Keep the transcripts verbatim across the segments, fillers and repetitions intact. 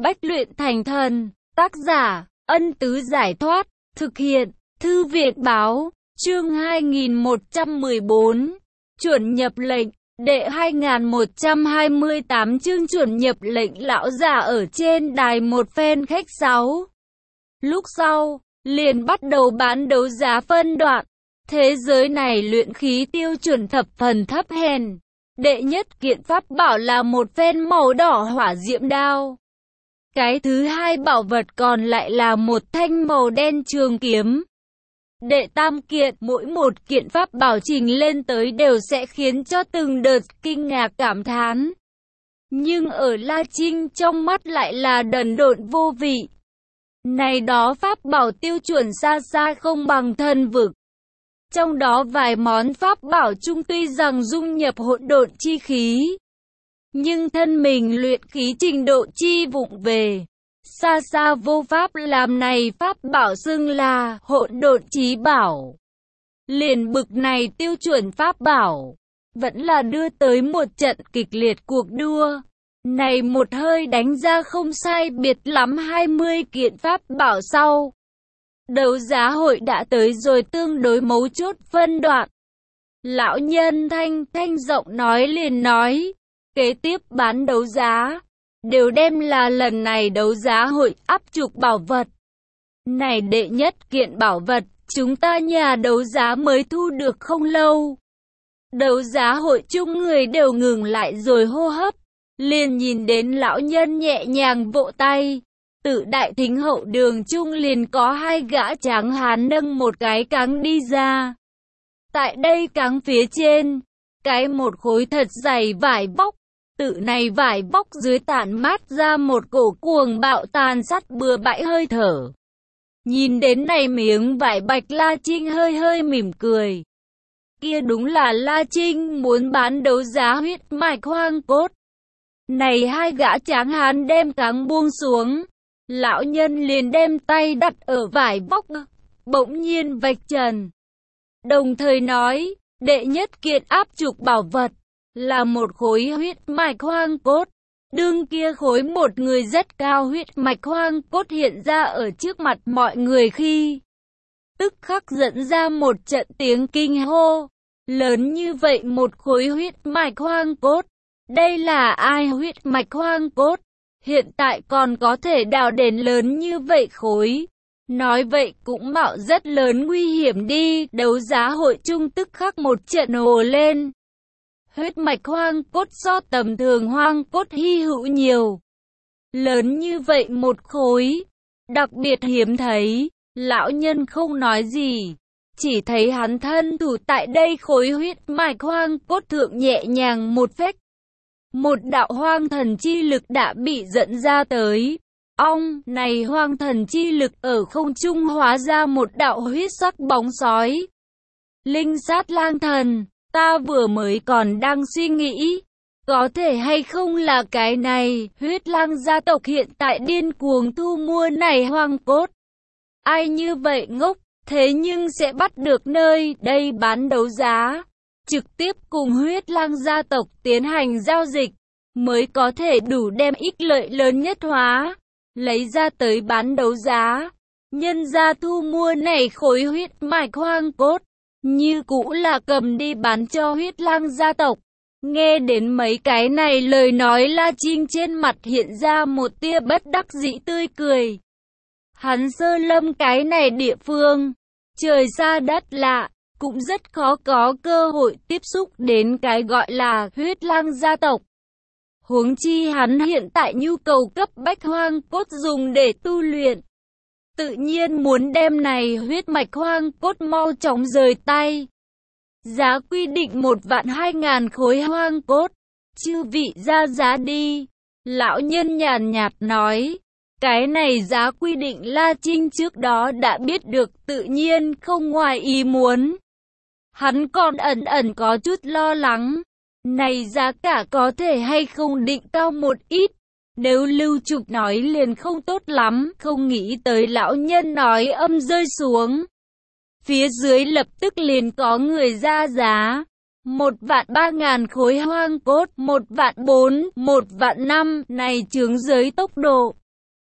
bách luyện thành thần. Tác giả, Ân Tứ Giải Thoát. Thực hiện, Thư viện Báo. Chương hai nghìn một trăm mười bốn. Chuẩn nhập lệnh. Đệ hai nghìn một trăm hai mươi tám chương chuẩn nhập lệnh. Lão già ở trên đài một phen khách sáo. Lúc sau, liền bắt đầu bán đấu giá phân đoạn. Thế giới này luyện khí tiêu chuẩn thập phần thấp hèn. Đệ nhất kiện pháp bảo là một phen màu đỏ hỏa diệm đao. Cái thứ hai bảo vật còn lại là một thanh màu đen trường kiếm. Đệ tam kiện, mỗi một kiện pháp bảo trình lên tới đều sẽ khiến cho từng đợt kinh ngạc cảm thán. Nhưng ở La Trinh trong mắt lại là đần độn vô vị. Này đó pháp bảo tiêu chuẩn xa xa không bằng thần vực. Trong đó vài món pháp bảo chung tuy rằng dung nhập hỗn độn chi khí, nhưng thân mình luyện khí trình độ chi vụng về, xa xa vô pháp làm này pháp bảo xưng là hỗn độn chí bảo. Liền bực này tiêu chuẩn pháp bảo, vẫn là đưa tới một trận kịch liệt cuộc đua. Này một hơi đánh ra không sai biệt lắm hai mươi kiện pháp bảo sau. Đấu giá hội đã tới rồi tương đối mấu chốt phân đoạn. Lão nhân thanh thanh giọng nói liền nói, kế tiếp bán đấu giá, đều đem là lần này đấu giá hội áp trục bảo vật. Này đệ nhất kiện bảo vật, chúng ta nhà đấu giá mới thu được không lâu. Đấu giá hội chung người đều ngừng lại rồi hô hấp, liền nhìn đến lão nhân nhẹ nhàng vỗ tay. Tự đại thính hậu đường chung liền có hai gã tráng hán nâng một cái cáng đi ra. Tại đây cáng phía trên, cái một khối thật dày vải vóc. Tự này vải vóc dưới tản mát ra một cổ cuồng bạo tàn sát bừa bãi hơi thở. Nhìn đến này miếng vải bạch, La Trinh hơi hơi mỉm cười. Kia đúng là La Trinh muốn bán đấu giá huyết mạch hoang cốt. Này hai gã tráng hán đem cáng buông xuống. Lão nhân liền đem tay đặt ở vải vóc, bỗng nhiên vạch trần. Đồng thời nói, đệ nhất kiện áp trục bảo vật, là một khối huyết mạch hoang cốt. Đương kia khối một người rất cao huyết mạch hoang cốt hiện ra ở trước mặt mọi người khi, tức khắc dẫn ra một trận tiếng kinh hô. Lớn như vậy một khối huyết mạch hoang cốt, đây là ai huyết mạch hoang cốt? Hiện tại còn có thể đào đền lớn như vậy khối. Nói vậy cũng mạo rất lớn nguy hiểm đi. Đấu giá hội chung tức khắc một trận ồ lên. Huyết mạch hoang cốt so tầm thường hoang cốt hy hữu nhiều. Lớn như vậy một khối, đặc biệt hiếm thấy. Lão nhân không nói gì, chỉ thấy hắn thân thủ tại đây khối huyết mạch hoang cốt thượng nhẹ nhàng một phách. Một đạo hoang thần chi lực đã bị dẫn ra tới. Ong, này hoang thần chi lực ở không trung hóa ra một đạo huyết sắc bóng sói. Linh sát lang thần, ta vừa mới còn đang suy nghĩ, có thể hay không là cái này, huyết lang gia tộc hiện tại điên cuồng thu mua này hoang cốt. Ai như vậy ngốc, thế nhưng sẽ bắt được nơi đây bán đấu giá. Trực tiếp cùng huyết lang gia tộc tiến hành giao dịch, mới có thể đủ đem ích lợi lớn nhất hóa, lấy ra tới bán đấu giá. Nhân gia thu mua này khối huyết mạch hoang cốt, như cũ là cầm đi bán cho huyết lang gia tộc. Nghe đến mấy cái này lời nói, La Trinh trên mặt hiện ra một tia bất đắc dĩ tươi cười. Hắn sơ lâm cái này địa phương, trời xa đất lạ, cũng rất khó có cơ hội tiếp xúc đến cái gọi là huyết lang gia tộc. Huống chi hắn hiện tại nhu cầu cấp bách hoang cốt dùng để tu luyện. Tự nhiên muốn đem này huyết mạch hoang cốt mau chóng rời tay. Giá quy định một vạn hai ngàn khối hoang cốt. Chư vị ra giá đi. Lão nhân nhàn nhạt nói. Cái này giá quy định La Trinh trước đó đã biết được, tự nhiên không ngoài ý muốn. Hắn còn ẩn ẩn có chút lo lắng. Này giá cả có thể hay không định cao một ít. Nếu lưu trục nói liền không tốt lắm. Không nghĩ tới lão nhân nói âm rơi xuống. Phía dưới lập tức liền có người ra giá. Một vạn ba ngàn khối hoang cốt, một vạn bốn, một vạn năm. Này chướng giới tốc độ.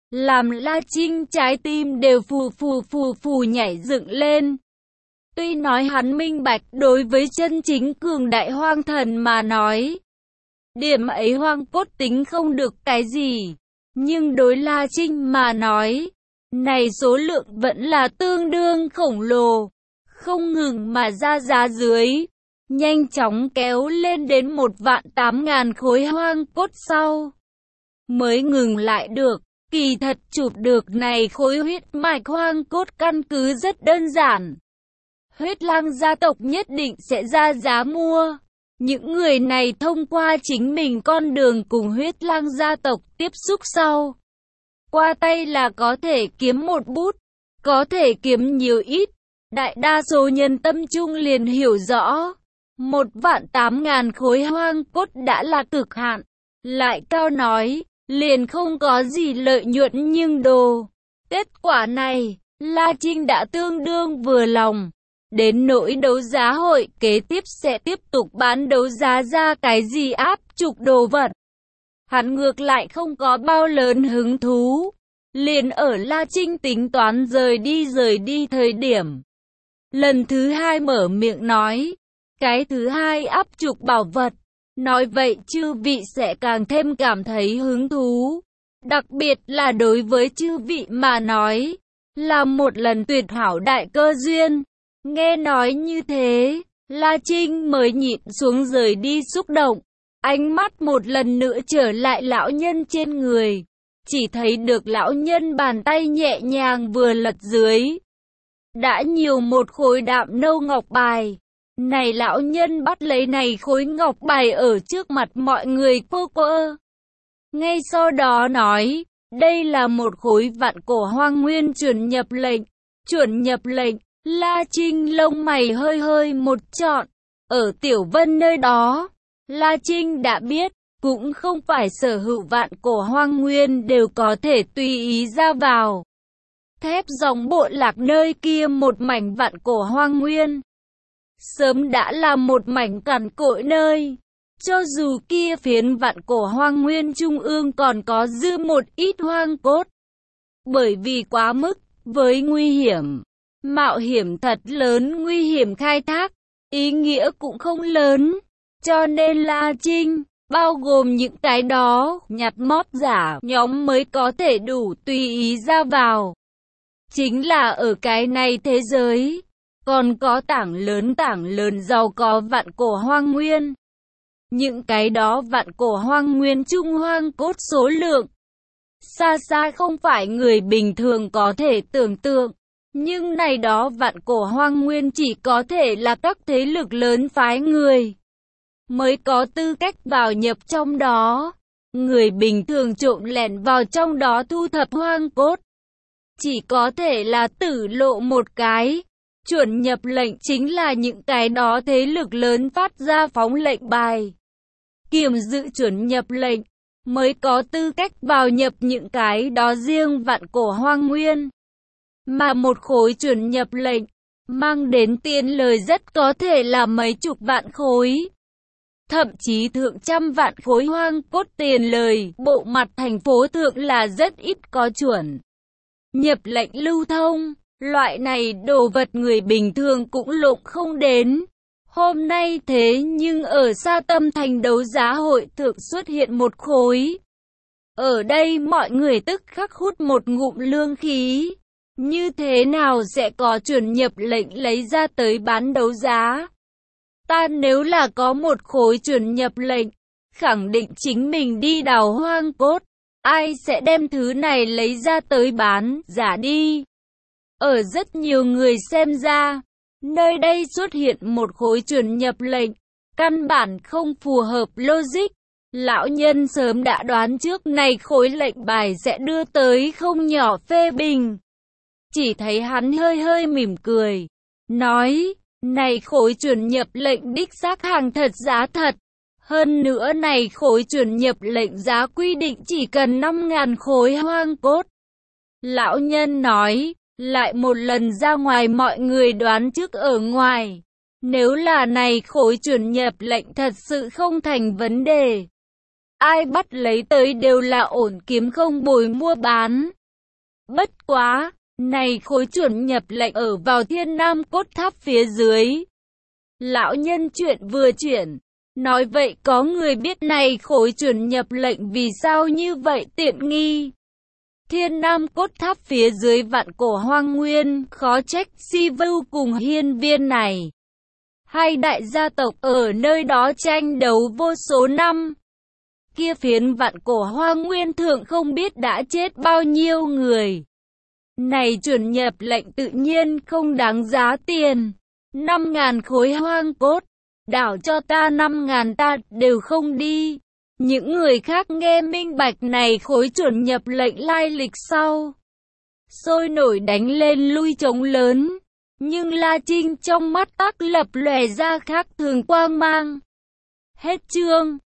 làm La Trinh trái tim đều phù phù phù phù nhảy dựng lên. Tuy nói hắn minh bạch đối với chân chính cường đại hoang thần mà nói, điểm ấy hoang cốt tính không được cái gì, nhưng đối La Trinh mà nói, này số lượng vẫn là tương đương khổng lồ, không ngừng mà ra giá dưới, nhanh chóng kéo lên đến một vạn tám ngàn khối hoang cốt sau, mới ngừng lại được. Kỳ thật chụp được này khối huyết mạch hoang cốt căn cứ rất đơn giản. Huyết lang gia tộc nhất định sẽ ra giá mua. Những người này thông qua chính mình con đường cùng huyết lang gia tộc tiếp xúc sau, qua tay là có thể kiếm một bút, có thể kiếm nhiều ít. Đại đa số nhân tâm trung liền hiểu rõ, một vạn tám ngàn khối hoang cốt đã là cực hạn. Lại cao nói, liền không có gì lợi nhuận nhưng đồ. Kết quả này, La Trinh đã tương đương vừa lòng. Đến nỗi đấu giá hội kế tiếp sẽ tiếp tục bán đấu giá ra cái gì áp trục đồ vật, hắn ngược lại không có bao lớn hứng thú. Liền ở La Trinh tính toán rời đi rời đi thời điểm, lần thứ hai mở miệng nói, cái thứ hai áp trục bảo vật. Nói vậy chư vị sẽ càng thêm cảm thấy hứng thú. Đặc biệt là đối với chư vị mà nói, là một lần tuyệt hảo đại cơ duyên. Nghe nói như thế, La Trinh mới nhịn xuống rời đi xúc động. Ánh mắt một lần nữa trở lại lão nhân trên người. Chỉ thấy được lão nhân bàn tay nhẹ nhàng vừa lật dưới, đã nhiều một khối đạm nâu ngọc bài. Này lão nhân bắt lấy này khối ngọc bài ở trước mặt mọi người quơ quơ. Ngay sau đó nói, đây là một khối vạn cổ hoang nguyên chuẩn nhập lệnh. Chuẩn nhập lệnh, La Trinh lông mày hơi hơi một trọn. Ở Tiểu Vân nơi đó, La Trinh đã biết, cũng không phải sở hữu vạn cổ hoang nguyên đều có thể tùy ý ra vào. Thép dòng bộ lạc nơi kia một mảnh vạn cổ hoang nguyên, sớm đã là một mảnh cằn cỗi nơi. Cho dù kia phiến vạn cổ hoang nguyên trung ương còn có dư một ít hoang cốt, bởi vì quá mức với nguy hiểm, mạo hiểm thật lớn, nguy hiểm khai thác, ý nghĩa cũng không lớn. Cho nên La Trinh, bao gồm những cái đó, nhặt mót giả nhóm mới có thể đủ tùy ý ra vào. Chính là ở cái này thế giới, còn có tảng lớn tảng lớn giàu có vạn cổ hoang nguyên. Những cái đó vạn cổ hoang nguyên trung hoang cốt số lượng, xa xa không phải người bình thường có thể tưởng tượng. Nhưng này đó vạn cổ hoang nguyên chỉ có thể là các thế lực lớn phái người mới có tư cách vào nhập trong đó. Người bình thường trộm lẻn vào trong đó thu thập hoang cốt, chỉ có thể là tử lộ một cái. Chuẩn nhập lệnh chính là những cái đó thế lực lớn phát ra phóng lệnh bài, kiểm dự chuẩn nhập lệnh, mới có tư cách vào nhập những cái đó riêng vạn cổ hoang nguyên. Mà một khối chuẩn nhập lệnh, mang đến tiền lời rất có thể là mấy chục vạn khối, thậm chí thượng trăm vạn khối hoang cốt tiền lời. Bộ mặt thành phố thượng là rất ít có chuẩn nhập lệnh lưu thông. Loại này đồ vật người bình thường cũng lụng không đến. Hôm nay thế nhưng ở Sa Tâm thành đấu giá hội thượng xuất hiện một khối. Ở đây mọi người tức khắc hút một ngụm lương khí. Như thế nào sẽ có chuẩn nhập lệnh lấy ra tới bán đấu giá? Ta nếu là có một khối chuẩn nhập lệnh, khẳng định chính mình đi đào hoang cốt. Ai sẽ đem thứ này lấy ra tới bán giả đi? Ở rất nhiều người xem ra, nơi đây xuất hiện một khối chuẩn nhập lệnh, căn bản không phù hợp logic. Lão nhân sớm đã đoán trước này khối lệnh bài sẽ đưa tới không nhỏ phê bình. Chỉ thấy hắn hơi hơi mỉm cười, nói, này khối chuẩn nhập lệnh đích xác hàng thật giá thật. Hơn nữa này khối chuẩn nhập lệnh giá quy định chỉ cần năm ngàn khối hoang cốt. Lão nhân nói, lại một lần ra ngoài mọi người đoán trước ở ngoài. Nếu là này khối chuẩn nhập lệnh thật sự không thành vấn đề, ai bắt lấy tới đều là ổn kiếm không bồi mua bán. Bất quá, này khối chuẩn nhập lệnh ở vào Thiên Nam cốt tháp phía dưới. Lão nhân chuyện vừa chuyển, nói vậy có người biết này khối chuẩn nhập lệnh vì sao như vậy tiện nghi. Thiên Nam cốt tháp phía dưới vạn cổ hoang nguyên, khó trách Si Vưu cùng hiên viên này. Hai đại gia tộc ở nơi đó tranh đấu vô số năm. Kia phiến vạn cổ hoang nguyên thượng không biết đã chết bao nhiêu người. Này chuẩn nhập lệnh tự nhiên không đáng giá tiền. Năm ngàn khối hoang cốt, đảo cho ta năm ngàn ta đều không đi. Những người khác nghe minh bạch này khối chuẩn nhập lệnh lai lịch sau. Sôi nổi đánh lên lui trống lớn. Nhưng La Trinh trong mắt tắc lập lòe ra khác thường quang mang. Hết chương.